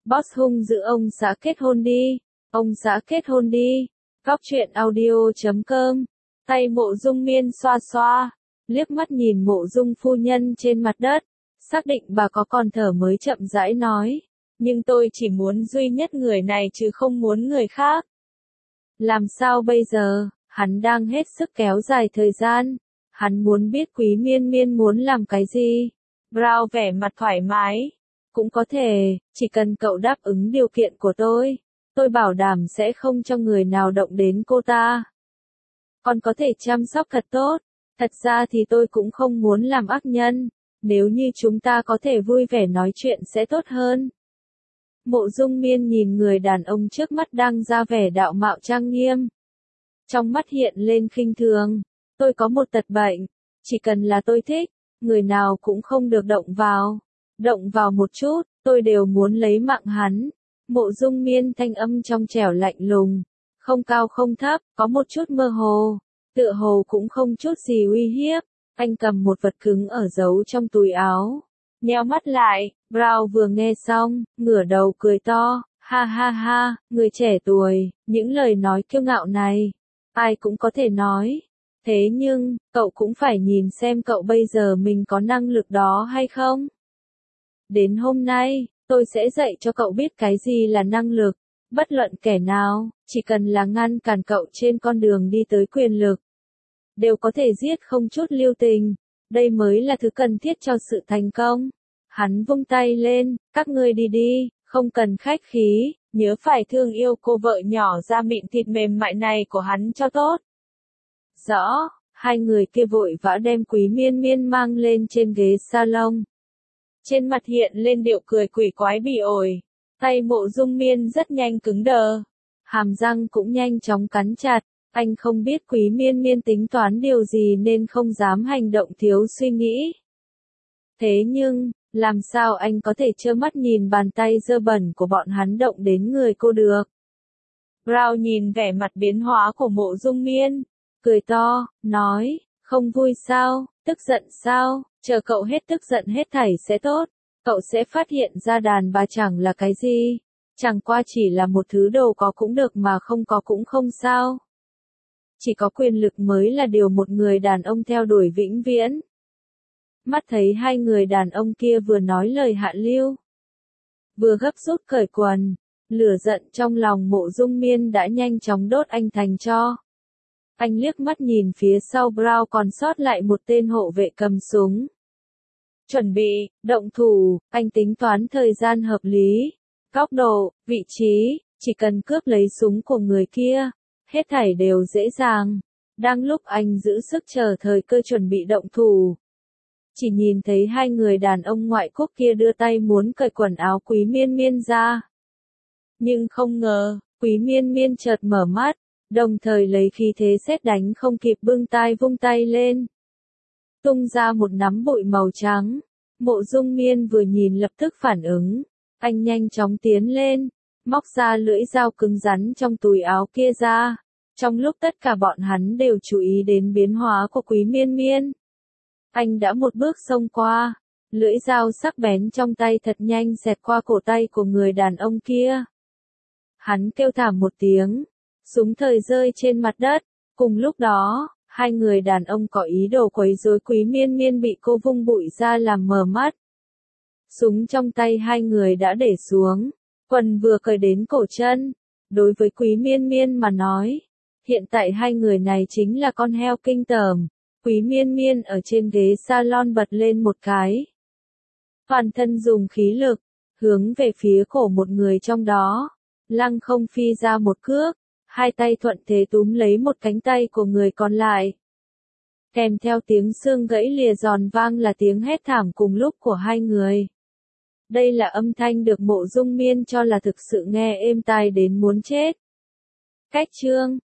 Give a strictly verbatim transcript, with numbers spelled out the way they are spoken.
Boss hung dữ ông xã kết hôn đi, ông xã kết hôn đi. Góc truyện audio chấm com. Tay Mộ Dung Miên xoa xoa, liếc mắt nhìn Mộ Dung phu nhân trên mặt đất, xác định bà có còn thở mới chậm rãi nói, nhưng tôi chỉ muốn duy nhất người này chứ không muốn người khác. Làm sao bây giờ? Hắn đang hết sức kéo dài thời gian. Hắn muốn biết Quý Miên Miên muốn làm cái gì. Brown vẻ mặt thoải mái. Cũng có thể, chỉ cần cậu đáp ứng điều kiện của tôi, tôi bảo đảm sẽ không cho người nào động đến cô ta. Còn có thể chăm sóc thật tốt. Thật ra thì tôi cũng không muốn làm ác nhân. Nếu như chúng ta có thể vui vẻ nói chuyện sẽ tốt hơn. Mộ Dung Miên nhìn người đàn ông trước mắt đang ra vẻ đạo mạo trang nghiêm. Trong mắt hiện lên khinh thường. Tôi có một tật bệnh. Chỉ cần là tôi thích, người nào cũng không được động vào. Động vào một chút, tôi đều muốn lấy mạng hắn. Mộ Dung Miên thanh âm trong trẻo lạnh lùng. Không cao không thấp, có một chút mơ hồ. Tựa hồ cũng không chút gì uy hiếp. Anh cầm một vật cứng ở giấu trong túi áo. Nheo mắt lại, Brown vừa nghe xong, ngửa đầu cười to, ha ha ha, người trẻ tuổi, những lời nói kiêu ngạo này, ai cũng có thể nói. Thế nhưng, cậu cũng phải nhìn xem cậu bây giờ mình có năng lực đó hay không. Đến hôm nay, tôi sẽ dạy cho cậu biết cái gì là năng lực. Bất luận kẻ nào, chỉ cần là ngăn cản cậu trên con đường đi tới quyền lực, đều có thể giết không chút lưu tình. Đây mới là thứ cần thiết cho sự thành công. Hắn vung tay lên, các ngươi đi đi, không cần khách khí, nhớ phải thương yêu cô vợ nhỏ da mịn thịt mềm mại này của hắn cho tốt. Rõ, hai người kia vội vã đem Quý Miên Miên mang lên trên ghế salon. Trên mặt hiện lên điệu cười quỷ quái bỉ ổi, tay Mộ Dung Miên rất nhanh cứng đờ, hàm răng cũng nhanh chóng cắn chặt. Anh không biết Quý Miên Miên tính toán điều gì nên không dám hành động thiếu suy nghĩ. Thế nhưng, làm sao anh có thể trơ mắt nhìn bàn tay dơ bẩn của bọn hắn động đến người cô được? Brown nhìn vẻ mặt biến hóa của Mộ Dung Miên, cười to, nói, không vui sao, tức giận sao, chờ cậu hết tức giận hết thảy sẽ tốt, cậu sẽ phát hiện ra đàn bà chẳng là cái gì, chẳng qua chỉ là một thứ đồ có cũng được mà không có cũng không sao. Chỉ có quyền lực mới là điều một người đàn ông theo đuổi vĩnh viễn. Mắt thấy hai người đàn ông kia vừa nói lời hạ lưu, vừa gấp rút cởi quần, lửa giận trong lòng Mộ Dung Miên đã nhanh chóng đốt anh thành tro. Anh liếc mắt nhìn phía sau Brown còn sót lại một tên hộ vệ cầm súng. Chuẩn bị, động thủ, anh tính toán thời gian hợp lý, góc độ, vị trí, chỉ cần cướp lấy súng của người kia. Hết thảy đều dễ dàng. Đang lúc anh giữ sức chờ thời cơ chuẩn bị động thủ, chỉ nhìn thấy hai người đàn ông ngoại quốc kia đưa tay muốn cởi quần áo Quý Miên Miên ra. Nhưng không ngờ, Quý Miên Miên chợt mở mắt, đồng thời lấy khí thế sét đánh không kịp bưng tay vung tay lên, tung ra một nắm bụi màu trắng. Mộ Dung Miên vừa nhìn lập tức phản ứng, anh nhanh chóng tiến lên, móc ra lưỡi dao cứng rắn trong túi áo kia ra. Trong lúc tất cả bọn hắn đều chú ý đến biến hóa của Quý Miên Miên, anh đã một bước xông qua, lưỡi dao sắc bén trong tay thật nhanh xẹt qua cổ tay của người đàn ông kia. Hắn kêu thảm một tiếng, súng thời rơi trên mặt đất. Cùng lúc đó, hai người đàn ông có ý đồ quấy rối Quý Miên Miên bị cô vung bụi ra làm mờ mắt. Súng trong tay hai người đã để xuống. Quần vừa cởi đến cổ chân. Đối với Quý Miên Miên mà nói, hiện tại hai người này chính là con heo kinh tởm. Quý Miên Miên ở trên ghế salon bật lên một cái. Toàn thân dùng khí lực, hướng về phía cổ một người trong đó. Lăng không phi ra một cước, hai tay thuận thế túm lấy một cánh tay của người còn lại. Kèm theo tiếng xương gãy lìa giòn vang là tiếng hét thảm cùng lúc của hai người. Đây là âm thanh được Mộ Dung Miên cho là thực sự nghe êm tai đến muốn chết. Cách chương